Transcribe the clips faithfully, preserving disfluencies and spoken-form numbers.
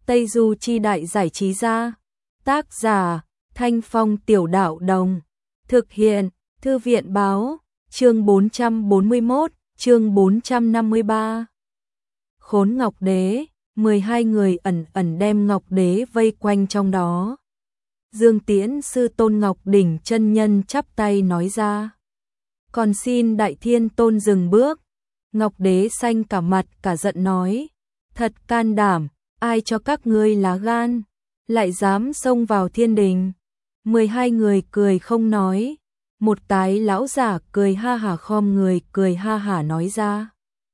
Tây Du Chi Đại Giải Trí Gia. Tác giả Thanh Phong Tiểu Đạo Đồng. Thực hiện Thư viện Báo. Chương bốn trăm bốn mươi mốt, chương bốn trăm năm mươi ba. Khốn Ngọc Đế. mười hai người ẩn ẩn đem Ngọc Đế vây quanh trong đó. Dương Tiễn Sư Tôn Ngọc Đỉnh chân nhân chắp tay nói ra. Còn xin Đại Thiên Tôn dừng bước. Ngọc Đế xanh cả mặt cả giận nói. Thật can đảm, ai cho các ngươi lá gan, lại dám xông vào thiên đình. mười hai người cười không nói. Một cái lão giả cười ha hả khom người cười ha hả nói ra.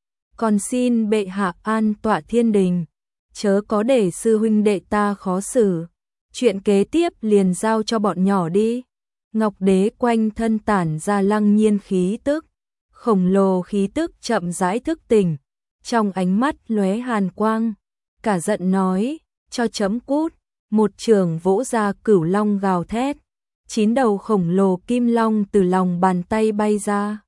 Còn xin bệ hạ an tọa thiên đình, chớ có để sư huynh đệ ta khó xử. Chuyện kế tiếp liền giao cho bọn nhỏ đi. Ngọc Đế quanh thân tản ra lăng nhiên khí tức, khổng lồ khí tức chậm rãi thức tỉnh, trong ánh mắt lóe hàn quang, cả giận nói, cho chấm cút. Một trường vỗ ra cửu long gào thét, chín đầu khổng lồ kim long từ lòng bàn tay bay ra.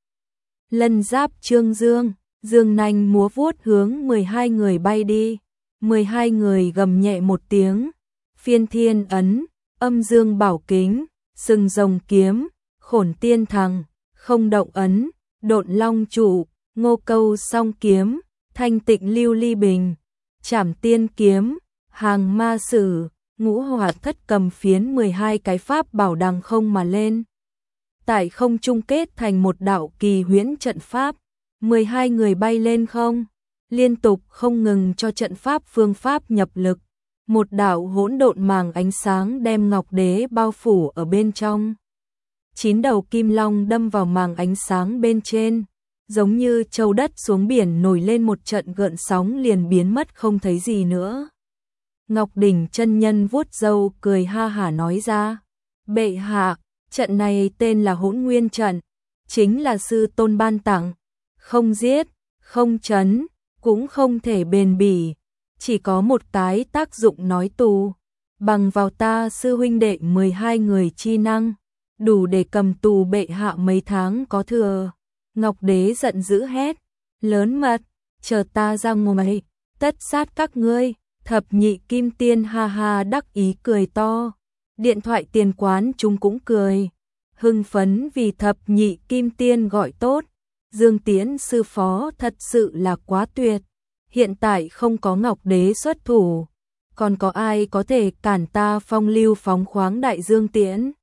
Lân giáp trương dương, dương nanh múa vuốt hướng mười hai người bay đi. mười hai người gầm nhẹ một tiếng, phiên thiên ấn, âm dương bảo kính, sừng rồng kiếm, khổn tiên thằng, không động ấn, độn long trụ, ngô câu song kiếm, thanh tịnh lưu ly bình, trảm tiên kiếm, hàng ma sử, ngũ hỏa thất cầm phiến mười hai cái pháp bảo đằng không mà lên. Tại không chung kết thành một đạo kỳ huyễn trận pháp, mười hai người bay lên không, liên tục không ngừng cho trận pháp phương pháp nhập lực. Một đạo hỗn độn màng ánh sáng đem Ngọc Đế bao phủ ở bên trong. Chín đầu kim long đâm vào màng ánh sáng bên trên, giống như châu đất xuống biển nổi lên một trận gợn sóng liền biến mất không thấy gì nữa. Ngọc Đỉnh chân nhân vuốt râu cười ha hả nói ra. Bệ hạ, trận này tên là Hỗn Nguyên trận, chính là sư tôn ban tặng, không giết, không chấn, cũng không thể bền bỉ, chỉ có một cái tác dụng nói tù, bằng vào ta sư huynh đệ mười hai người chi năng, đủ để cầm tù bệ hạ mấy tháng có thừa. Ngọc Đế giận dữ hét, lớn mật, chờ ta ra ngoài, tất sát các ngươi. Thập nhị kim tiên ha ha đắc ý cười to, điện thoại tiền quán chúng cũng cười, hưng phấn vì thập nhị kim tiên gọi tốt. Dương Tiễn sư phó thật sự là quá tuyệt, hiện tại không có Ngọc Đế xuất thủ, còn có ai có thể cản ta phong lưu phóng khoáng đại Dương Tiễn.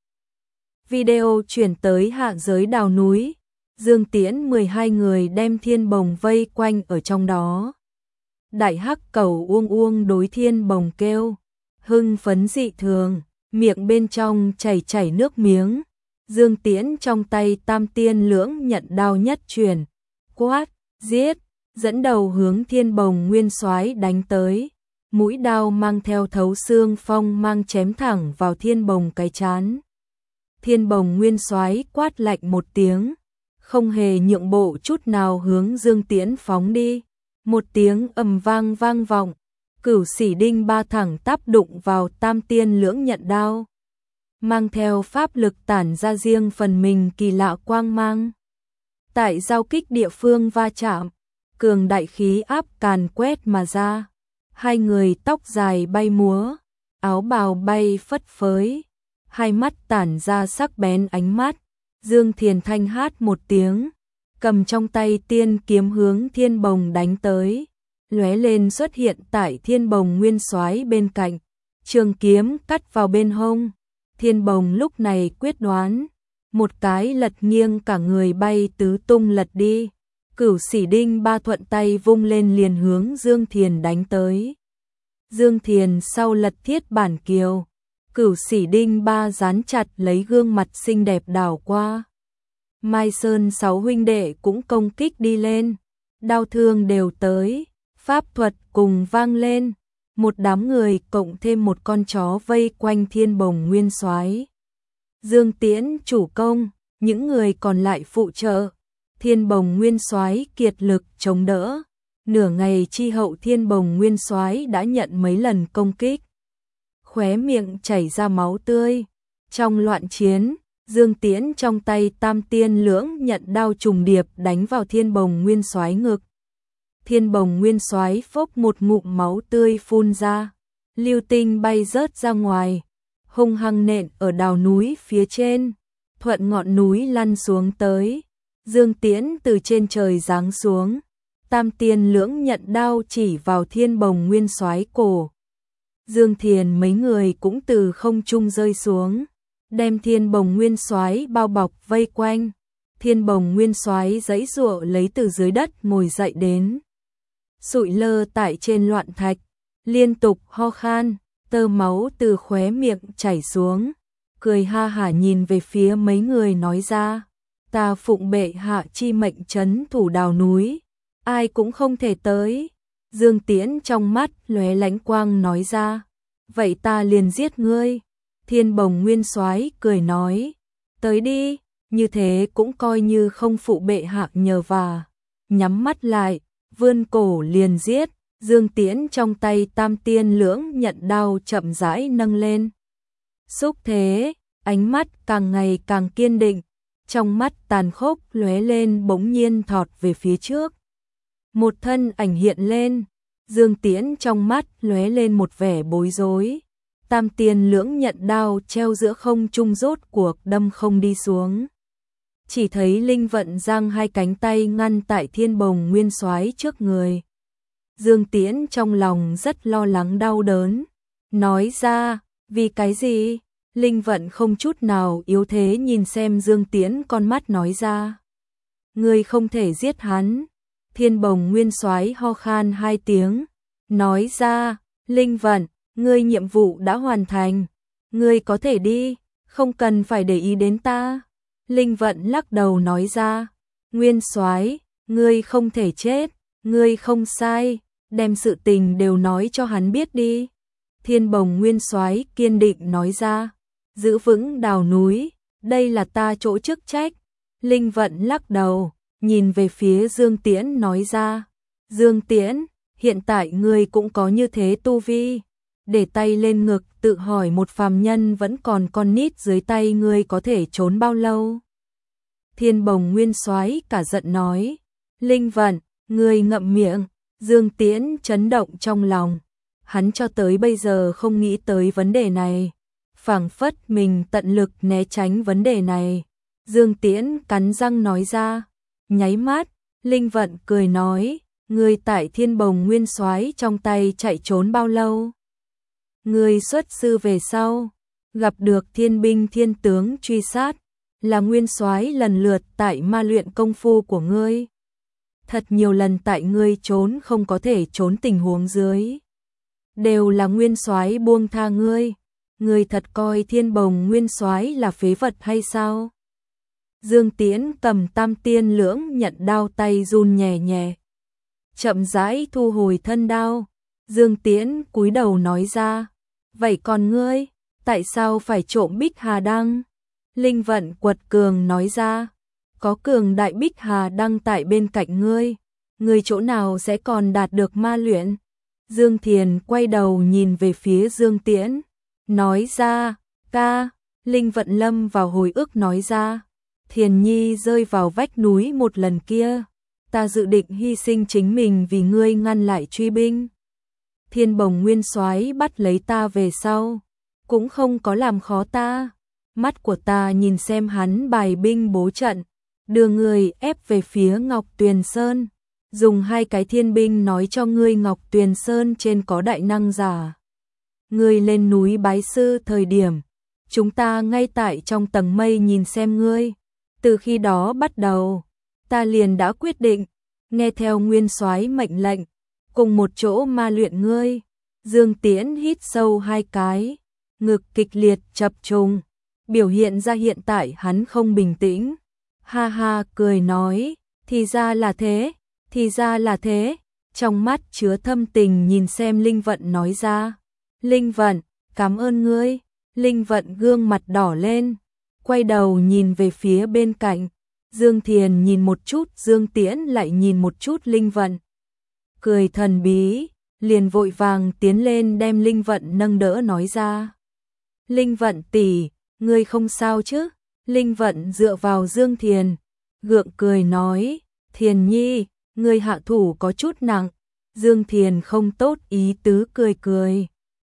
Video chuyển tới hạ giới đào núi, Dương Tiễn mười hai người đem thiên bồng vây quanh ở trong đó. Đại hắc cầu uông uông đối thiên bồng kêu, hưng phấn dị thường, miệng bên trong chảy chảy nước miếng. Dương Tiễn trong tay tam tiên lưỡng nhận đao nhất truyền, quát, giết, dẫn đầu hướng thiên bồng nguyên soái đánh tới. Mũi đao mang theo thấu xương phong mang chém thẳng vào thiên bồng cái chán. Thiên bồng nguyên soái quát lạnh một tiếng, không hề nhượng bộ chút nào hướng Dương Tiễn phóng đi. Một tiếng ầm vang vang vọng, cửu xỉ đinh ba thẳng tắp đụng vào tam tiên lưỡng nhận đao, mang theo pháp lực tản ra riêng phần mình kỳ lạ quang mang. Tại giao kích địa phương va chạm, cường đại khí áp càn quét mà ra, hai người tóc dài bay múa, áo bào bay phất phới, hai mắt tản ra sắc bén ánh mắt. Dương Thiền Thanh hát một tiếng, cầm trong tay tiên kiếm hướng thiên bồng đánh tới, lóe lên xuất hiện tại thiên bồng nguyên soái bên cạnh, trường kiếm cắt vào bên hông. Thiên bồng lúc này quyết đoán, một cái lật nghiêng cả người bay tứ tung lật đi, cửu xỉ đinh ba thuận tay vung lên liền hướng Dương Thiền đánh tới. Dương Thiền sau lật thiết bản kiều, cửu xỉ đinh ba dán chặt lấy gương mặt xinh đẹp đảo qua. Mai Sơn sáu huynh đệ cũng công kích đi lên, đao thương đều tới, pháp thuật cùng vang lên, một đám người cộng thêm một con chó vây quanh thiên bồng nguyên soái. Dương Tiễn chủ công, những người còn lại phụ trợ, thiên bồng nguyên soái kiệt lực chống đỡ, nửa ngày chi hậu thiên bồng nguyên soái đã nhận mấy lần công kích, khóe miệng chảy ra máu tươi. Trong loạn chiến, Dương Tiễn trong tay tam tiên lưỡng nhận đao trùng điệp đánh vào thiên bồng nguyên soái ngực. Thiên bồng nguyên soái phốc một ngụm máu tươi phun ra, lưu tinh bay rớt ra ngoài, hung hăng nện ở đào núi phía trên, thuận ngọn núi lăn xuống tới. Dương Tiễn từ trên trời giáng xuống, tam tiên lưỡng nhận đao chỉ vào Thiên Bồng Nguyên Soái cổ. Dương Thiền mấy người cũng từ không trung rơi xuống, đem Thiên Bồng Nguyên Soái bao bọc vây quanh. Thiên Bồng Nguyên Soái giãy giụa lấy từ dưới đất ngồi dậy đến, sụi lơ tại trên loạn thạch, liên tục ho khan, tơ máu từ khóe miệng chảy xuống, cười ha hả nhìn về phía mấy người nói ra: "Ta phụng bệ hạ chi mệnh trấn thủ đào núi, ai cũng không thể tới." Dương Tiễn trong mắt lóe lánh quang nói ra: "Vậy ta liền giết ngươi." Thiên Bồng Nguyên Soái cười nói: "Tới đi, như thế cũng coi như không phụ bệ hạ nhờ vả." Nhắm mắt lại, vươn cổ liền giết. Dương Tiễn trong tay tam tiên lưỡng nhận đao chậm rãi nâng lên. Xúc thế, ánh mắt càng ngày càng kiên định, trong mắt tàn khốc lóe lên bỗng nhiên thọt về phía trước. Một thân ảnh hiện lên, Dương Tiễn trong mắt lóe lên một vẻ bối rối. Tam tiên lưỡng nhận đao treo giữa không trung rốt cuộc đâm không đi xuống. Chỉ thấy Linh Vận giang hai cánh tay ngăn tại Thiên Bồng Nguyên Soái trước người. Dương Tiễn trong lòng rất lo lắng đau đớn, nói ra: "Vì cái gì?" Linh Vận không chút nào yếu thế nhìn xem Dương Tiễn con mắt nói ra: "Ngươi không thể giết hắn." Thiên Bồng Nguyên Soái ho khan hai tiếng, nói ra: "Linh Vận, ngươi nhiệm vụ đã hoàn thành, ngươi có thể đi, không cần phải để ý đến ta." Linh Vận lắc đầu nói ra: "Nguyên Soái, ngươi không thể chết, ngươi không sai, đem sự tình đều nói cho hắn biết đi." Thiên Bồng Nguyên Soái kiên định nói ra: "Giữ vững đào núi, đây là ta chỗ chức trách." Linh Vận lắc đầu, nhìn về phía Dương Tiễn nói ra: "Dương Tiễn, hiện tại ngươi cũng có như thế tu vi, để tay lên ngực tự hỏi một phàm nhân vẫn còn con nít dưới tay ngươi có thể trốn bao lâu?" Thiên Bồng Nguyên Soái cả giận nói: "Linh Vận, ngươi ngậm miệng." Dương Tiễn chấn động trong lòng, hắn cho tới bây giờ không nghĩ tới vấn đề này, phảng phất mình tận lực né tránh vấn đề này. Dương Tiễn cắn răng nói ra, nháy mắt, Linh Vận cười nói: "Ngươi tại Thiên Bồng Nguyên Soái trong tay chạy trốn bao lâu?" "Ngươi xuất sư về sau, gặp được thiên binh thiên tướng truy sát, là Nguyên Soái lần lượt tại ma luyện công phu của ngươi. Thật nhiều lần tại ngươi trốn không có thể trốn tình huống dưới, đều là Nguyên Soái buông tha ngươi. Ngươi thật coi Thiên Bồng Nguyên Soái là phế vật hay sao?" Dương Tiễn cầm tam tiên lưỡng nhận đao tay run nhẹ nhẹ, chậm rãi thu hồi thân đao. Dương Tiễn cúi đầu nói ra: "Vậy còn ngươi, tại sao phải trộm Bích Hà Đăng?" Linh Vận quật cường nói ra: "Có cường đại Bích Hà Đăng tại bên cạnh ngươi, ngươi chỗ nào sẽ còn đạt được ma luyện?" Dương Thiền quay đầu nhìn về phía Dương Tiễn, nói ra: "Ca." Linh Vận lâm vào hồi ức nói ra: "Thiền Nhi rơi vào vách núi một lần kia, ta dự định hy sinh chính mình vì ngươi ngăn lại truy binh. Thiên Bồng Nguyên Soái bắt lấy ta về sau, cũng không có làm khó ta. Mắt của ta nhìn xem hắn bài binh bố trận, đưa người ép về phía Ngọc Tuyền Sơn, dùng hai cái thiên binh nói cho ngươi Ngọc Tuyền Sơn trên có đại năng giả. Ngươi lên núi bái sư thời điểm, chúng ta ngay tại trong tầng mây nhìn xem ngươi. Từ khi đó bắt đầu, ta liền đã quyết định nghe theo Nguyên Soái mệnh lệnh, cùng một chỗ ma luyện ngươi." Dương Tiễn hít sâu hai cái, ngực kịch liệt chập trùng, biểu hiện ra hiện tại hắn không bình tĩnh. Ha ha cười nói: "Thì ra là thế, thì ra là thế." Trong mắt chứa thâm tình nhìn xem Linh Vận nói ra: "Linh Vận, cảm ơn ngươi." Linh Vận gương mặt đỏ lên, quay đầu nhìn về phía bên cạnh. Dương Thiền nhìn một chút Dương Tiễn, lại nhìn một chút Linh Vận, cười thần bí, liền vội vàng tiến lên đem Linh Vận nâng đỡ nói ra: "Linh Vận tỷ, ngươi không sao chứ?" Linh Vận dựa vào Dương Thiền, gượng cười nói: "Thiền Nhi, ngươi hạ thủ có chút nặng." Dương Thiền không tốt ý tứ cười cười,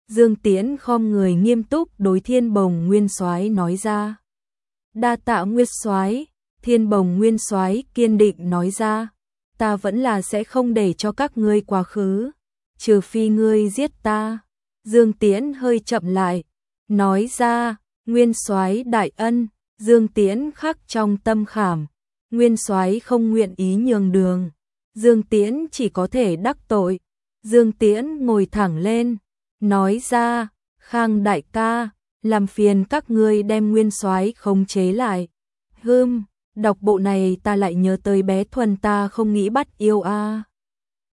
Dương Tiễn khom người nghiêm túc đối Thiên Bồng Nguyên Soái nói ra. Đa tạ Nguyên Soái. Thiên Bồng Nguyên Soái kiên định nói ra, ta vẫn là sẽ không để cho các ngươi quá khứ, trừ phi ngươi giết ta. Dương Tiễn hơi chậm lại, nói ra, Nguyên Soái đại ân. Dương Tiễn khắc trong tâm khảm, Nguyên Soái không nguyện ý nhường đường, Dương Tiễn chỉ có thể đắc tội. Dương Tiễn ngồi thẳng lên, nói ra, Khang đại ca, làm phiền các ngươi đem Nguyên Soái khống chế lại. Hừm, đọc bộ này ta lại nhớ tới bé Thuần ta không nghĩ bắt yêu a. À.